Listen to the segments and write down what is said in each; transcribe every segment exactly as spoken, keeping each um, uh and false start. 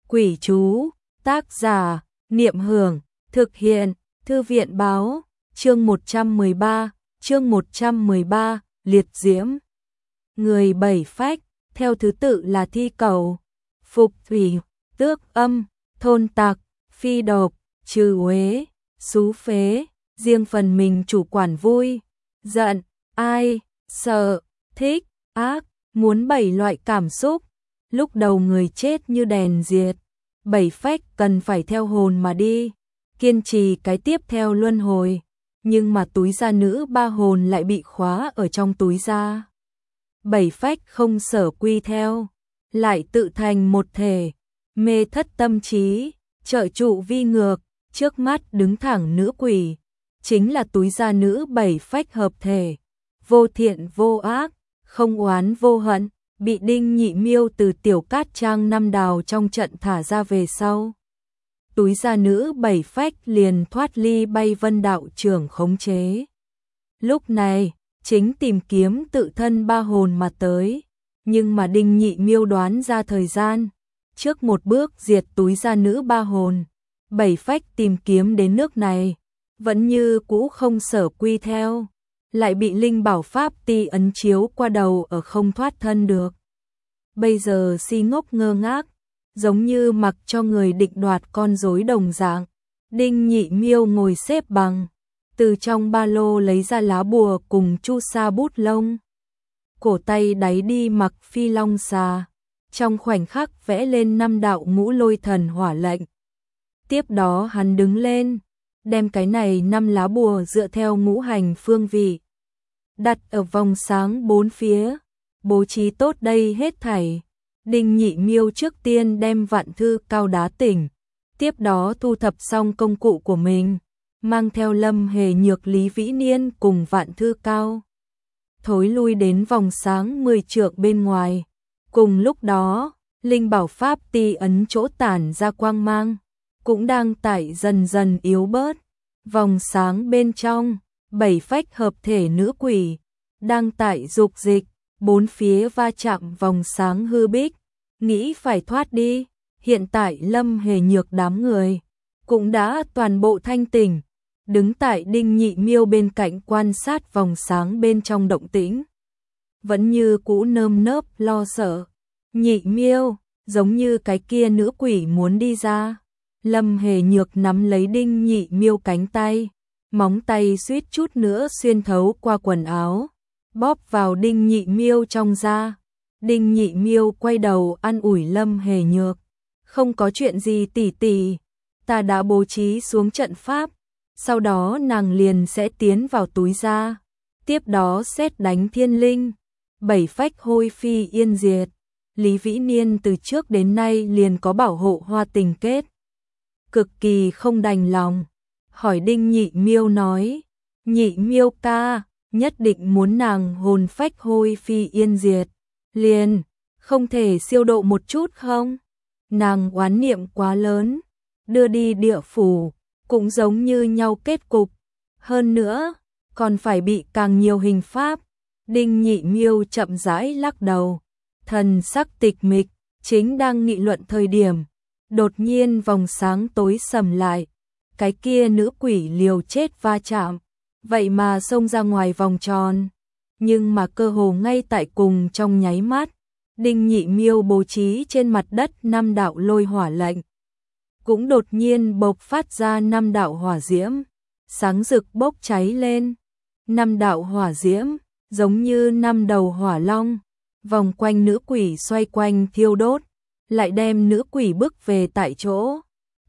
Quỷ chú, tác giả, Niệm Hưởng, thực hiện, Thư viện báo, chương một trăm mười ba, chương một trăm mười ba, liệt diễm. Người bảy phách, theo thứ tự là thi cầu, phục thủy, tước âm, thôn tặc, phi độc, trừ uế, xú phế, riêng phần mình chủ quản vui, giận, ai, sợ, thích, ác, muốn bảy loại cảm xúc. Lúc đầu người chết như đèn diệt, bảy phách cần phải theo hồn mà đi, kiên trì cái tiếp theo luân hồi, nhưng mà túi da nữ ba hồn lại bị khóa ở trong túi da. Bảy phách không sở quy theo, lại tự thành một thể, mê thất tâm trí, trợ trụ vi ngược, trước mắt đứng thẳng nữ quỷ, chính là túi da nữ bảy phách hợp thể, vô thiện vô ác, không oán vô hận, bị Đinh Nhị Miêu từ Tiểu Cát Trang năm đào trong trận thả ra về sau. Túi da nữ bảy phách liền thoát ly bay vân đạo trưởng khống chế. Lúc này, chính tìm kiếm tự thân ba hồn mà tới, nhưng mà Đinh Nhị Miêu đoán ra thời gian, trước một bước diệt túi da nữ ba hồn, bảy phách tìm kiếm đến nước này, vẫn như cũ không sở quy theo, lại bị linh bảo pháp ti ấn chiếu qua đầu ở không thoát thân được. Bây giờ si ngốc ngơ ngác, giống như mặc cho người định đoạt con rối đồng dạng. Đinh Nhị Miêu ngồi xếp bằng, từ trong ba lô lấy ra lá bùa cùng chu sa bút lông. Cổ tay đáy đi mặc phi long xà, trong khoảnh khắc vẽ lên năm đạo ngũ lôi thần hỏa lệnh. Tiếp đó hắn đứng lên, đem cái này năm lá bùa dựa theo ngũ hành phương vị, đặt ở vòng sáng bốn phía, bố trí tốt đây hết thảy. Đinh Nhị Miêu trước tiên đem vạn thư cao đá tỉnh, tiếp đó thu thập xong công cụ của mình, mang theo Lâm Hề Nhược, Lý Vĩ Niên cùng vạn thư cao, thối lui đến vòng sáng mười trượng bên ngoài. Cùng lúc đó, linh bảo pháp ti ấn chỗ tản ra quang mang, cũng đang tải dần dần yếu bớt. Vòng sáng bên trong, bảy phách hợp thể nữ quỷ, đang tải dục dịch, bốn phía va chạm vòng sáng hư bích, nghĩ phải thoát đi. Hiện tại Lâm Hề Nhược đám người cũng đã toàn bộ thanh tỉnh, đứng tại Đinh Nhị Miêu bên cạnh quan sát vòng sáng bên trong động tĩnh, vẫn như cũ nơm nớp lo sợ. Nhị Miêu, giống như cái kia nữ quỷ muốn đi ra. Lâm Hề Nhược nắm lấy Đinh Nhị Miêu cánh tay, móng tay suýt chút nữa xuyên thấu qua quần áo, bóp vào Đinh Nhị Miêu trong da. Đinh Nhị Miêu quay đầu an ủi Lâm Hề Nhược, không có chuyện gì tỷ tỷ, ta đã bố trí xuống trận pháp, sau đó nàng liền sẽ tiến vào túi da, tiếp đó xét đánh thiên linh, bảy phách hôi phi yên diệt. Lý Vĩ Niên từ trước đến nay liền có bảo hộ hoa tình kết, cực kỳ không đành lòng, hỏi Đinh Nhị Miêu nói, Nhị Miêu ca, nhất định muốn nàng hồn phách hôi phi yên diệt, liền, không thể siêu độ một chút không? Nàng oán niệm quá lớn, đưa đi địa phủ, cũng giống như nhau kết cục, hơn nữa, còn phải bị càng nhiều hình pháp. Đinh Nhị Miêu chậm rãi lắc đầu, thần sắc tịch mịch, chính đang nghị luận thời điểm, đột nhiên vòng sáng tối sầm lại, cái kia nữ quỷ liều chết va chạm, vậy mà xông ra ngoài vòng tròn, nhưng mà cơ hồ ngay tại cùng trong nháy mắt, Đinh Nhị Miêu bố trí trên mặt đất năm đạo lôi hỏa lệnh, cũng đột nhiên bộc phát ra năm đạo hỏa diễm, sáng rực bốc cháy lên. Năm đạo hỏa diễm, giống như năm đầu hỏa long, vòng quanh nữ quỷ xoay quanh thiêu đốt, lại đem nữ quỷ bức về tại chỗ.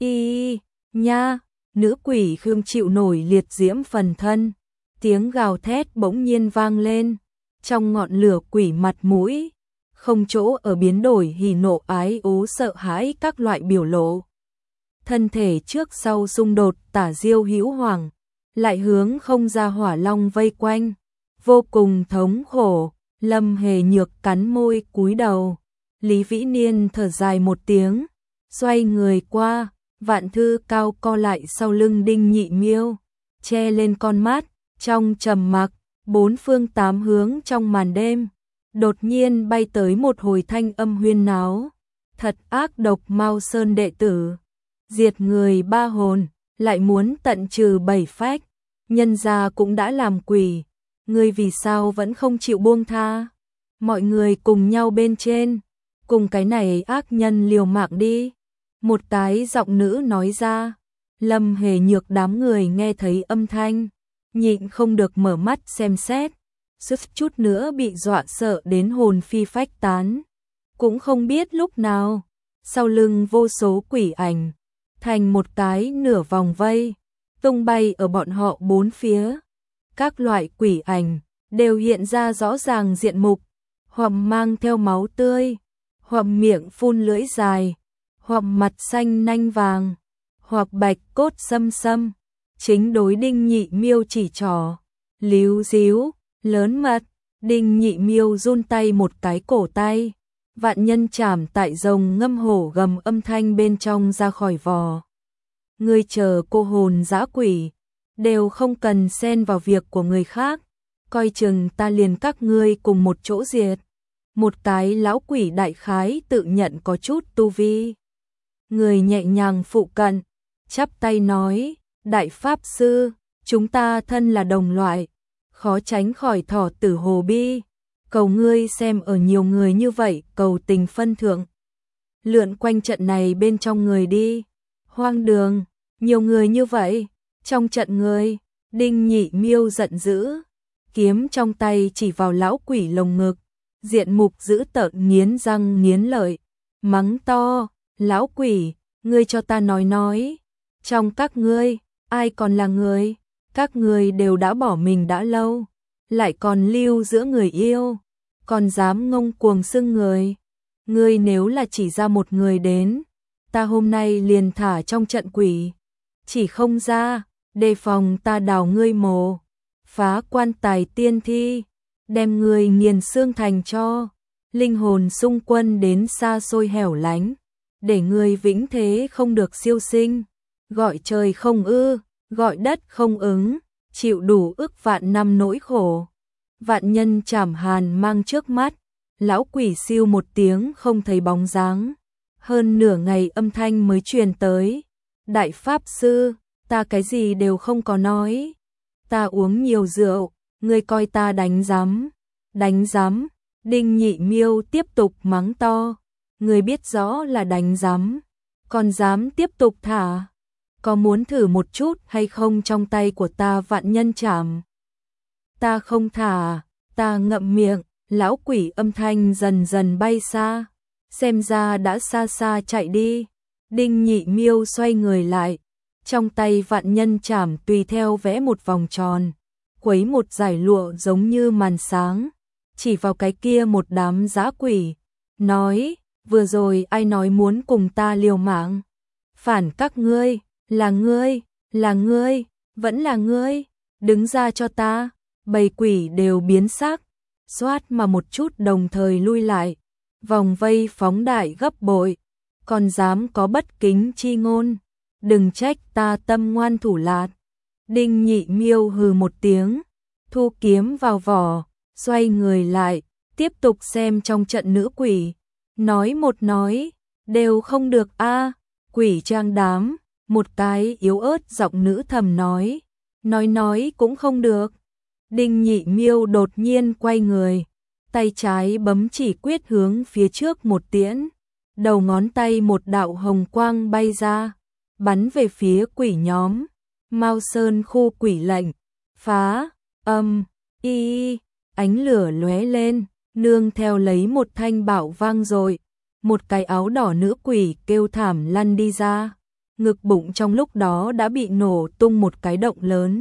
Y nha, nữ quỷ không chịu nổi liệt diễm phần thân, tiếng gào thét bỗng nhiên vang lên, trong ngọn lửa quỷ mặt mũi, không chỗ ở biến đổi hỉ nộ ái ố sợ hãi các loại biểu lộ. Thân thể trước sau xung đột tả diêu hữu hoàng, lại hướng không ra hỏa long vây quanh, vô cùng thống khổ. Lâm Hề Nhược cắn môi cúi đầu, Lý Vĩ Niên thở dài một tiếng, xoay người qua, vạn thư cao co lại sau lưng Đinh Nhị Miêu, che lên con mắt, trong trầm mặc, bốn phương tám hướng trong màn đêm, đột nhiên bay tới một hồi thanh âm huyên náo, Thật ác độc Mao Sơn đệ tử, diệt người ba hồn, lại muốn tận trừ bảy phách, nhân gia cũng đã làm quỷ, ngươi vì sao vẫn không chịu buông tha? Mọi người cùng nhau bên trên, cùng cái này ác nhân liều mạng đi. Một cái giọng nữ nói ra. Lâm Hề Nhược đám người nghe thấy âm thanh, nhịn không được mở mắt xem xét, suýt chút nữa bị dọa sợ đến hồn phi phách tán. Cũng không biết lúc nào, sau lưng vô số quỷ ảnh, thành một cái nửa vòng vây, tung bay ở bọn họ bốn phía. Các loại quỷ ảnh đều hiện ra rõ ràng diện mục, hoặc mang theo máu tươi, hoặc miệng phun lưỡi dài, hoặc mặt xanh nanh vàng, hoặc bạch cốt xâm xâm, chính đối Đinh Nhị Miêu chỉ trỏ, líu díu, lớn mật. Đinh Nhị Miêu run tay một cái cổ tay, vạn nhân chảm tại rồng ngâm hổ gầm âm thanh bên trong ra khỏi vò. Ngươi chờ cô hồn dã quỷ, đều không cần xen vào việc của người khác, coi chừng ta liền các ngươi cùng một chỗ diệt. Một cái lão quỷ đại khái tự nhận có chút tu vi. Người nhẹ nhàng phụ cận, chắp tay nói, đại pháp sư, chúng ta thân là đồng loại, khó tránh khỏi thỏ tử hồ bi, cầu ngươi xem ở nhiều người như vậy cầu tình phân thượng. Lượn quanh trận này bên trong người đi, hoang đường, nhiều người như vậy, trong trận người. Đinh Nhị Miêu giận dữ, kiếm trong tay chỉ vào lão quỷ lồng ngực, diện mục dữ tợn nghiến răng nghiến lợi, mắng to, lão quỷ, ngươi cho ta nói nói, trong các ngươi, ai còn là người? Các ngươi đều đã bỏ mình đã lâu, lại còn lưu giữa người yêu, còn dám ngông cuồng xưng người. Ngươi nếu là chỉ ra một người đến, ta hôm nay liền thả trong trận quỷ, chỉ không ra, đề phòng ta đào ngươi mồ, phá quan tài tiên thi, đem ngươi nghiền xương thành cho, linh hồn xung quân đến xa xôi hẻo lánh, để ngươi vĩnh thế không được siêu sinh, gọi trời không ư, gọi đất không ứng, chịu đủ ức vạn năm nỗi khổ. Vạn nhân chảm hàn mang trước mắt, lão quỷ siêu một tiếng không thấy bóng dáng. Hơn nửa ngày âm thanh mới truyền tới. Đại pháp sư, ta cái gì đều không có nói. Ta uống nhiều rượu, ngươi coi ta đánh giám. Đánh giám, Đinh Nhị Miêu tiếp tục mắng to. Ngươi biết rõ là đánh giám, còn dám tiếp tục thả. Có muốn thử một chút hay không trong tay của ta vạn nhân chảm? Ta không thả, ta ngậm miệng, lão quỷ âm thanh dần dần bay xa, xem ra đã xa xa chạy đi. Đinh Nhị Miêu xoay người lại, trong tay vạn nhân chảm tùy theo vẽ một vòng tròn, quấy một dải lụa giống như màn sáng, chỉ vào cái kia một đám dã quỷ, nói, vừa rồi ai nói muốn cùng ta liều mạng? Phản các ngươi, là ngươi, là ngươi, vẫn là ngươi, đứng ra cho ta. Bầy quỷ đều biến sắc, xoát mà một chút đồng thời lui lại, vòng vây phóng đại gấp bội, còn dám có bất kính chi ngôn, đừng trách ta tâm ngoan thủ lạt. Đinh Nhị Miêu hừ một tiếng, thu kiếm vào vỏ, xoay người lại, tiếp tục xem trong trận nữ quỷ, nói một nói, đều không được a, quỷ trang đám, một cái yếu ớt giọng nữ thầm nói, nói nói cũng không được. Đinh Nhị Miêu đột nhiên quay người, tay trái bấm chỉ quyết hướng phía trước một tiễn, đầu ngón tay một đạo hồng quang bay ra, bắn về phía quỷ nhóm. Mao Sơn khu quỷ lệnh, phá, âm, y, ánh lửa lóe lên, nương theo lấy một thanh bảo vang rồi, một cái áo đỏ nữ quỷ kêu thảm lăn đi ra, ngực bụng trong lúc đó đã bị nổ tung một cái động lớn.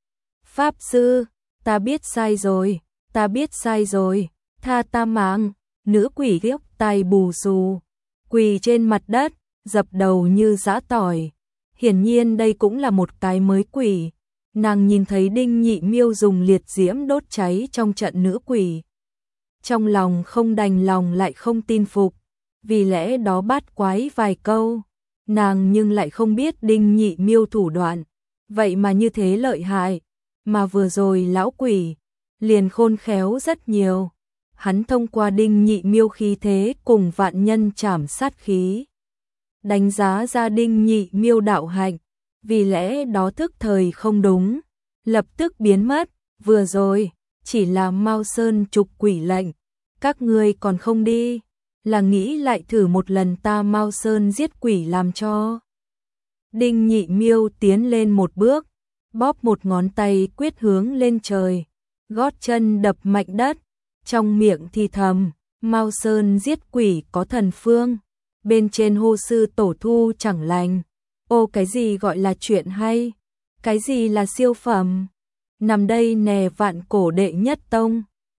Pháp sư, ta biết sai rồi, ta biết sai rồi, tha ta mạng. Nữ quỷ ghét tai bù xù, quỳ trên mặt đất, dập đầu như giã tỏi. Hiển nhiên đây cũng là một cái mới quỷ. Nàng nhìn thấy Đinh Nhị Miêu dùng liệt diễm đốt cháy trong trận nữ quỷ, trong lòng không đành lòng lại không tin phục, vì lẽ đó bát quái vài câu. Nàng nhưng lại không biết Đinh Nhị Miêu thủ đoạn, vậy mà như thế lợi hại, mà vừa rồi lão quỷ liền khôn khéo rất nhiều. hắn thông qua Đinh Nhị Miêu khí thế cùng vạn nhân trảm sát khí, đánh giá ra Đinh Nhị Miêu đạo hạnh, vì lẽ đó thức thời không đúng, lập tức biến mất, vừa rồi chỉ là Mao Sơn trục quỷ lệnh, các ngươi còn không đi, là nghĩ lại thử một lần ta Mao Sơn giết quỷ làm cho. Đinh Nhị Miêu tiến lên một bước, bóp một ngón tay quyết hướng lên trời, gót chân đập mạnh đất, trong miệng thì thầm, Mao Sơn giết quỷ có thần phương, bên trên hô sư tổ thu chẳng lành. Ô, cái gì gọi là chuyện hay, cái gì là siêu phẩm, nằm đây nè vạn cổ đệ nhất tông.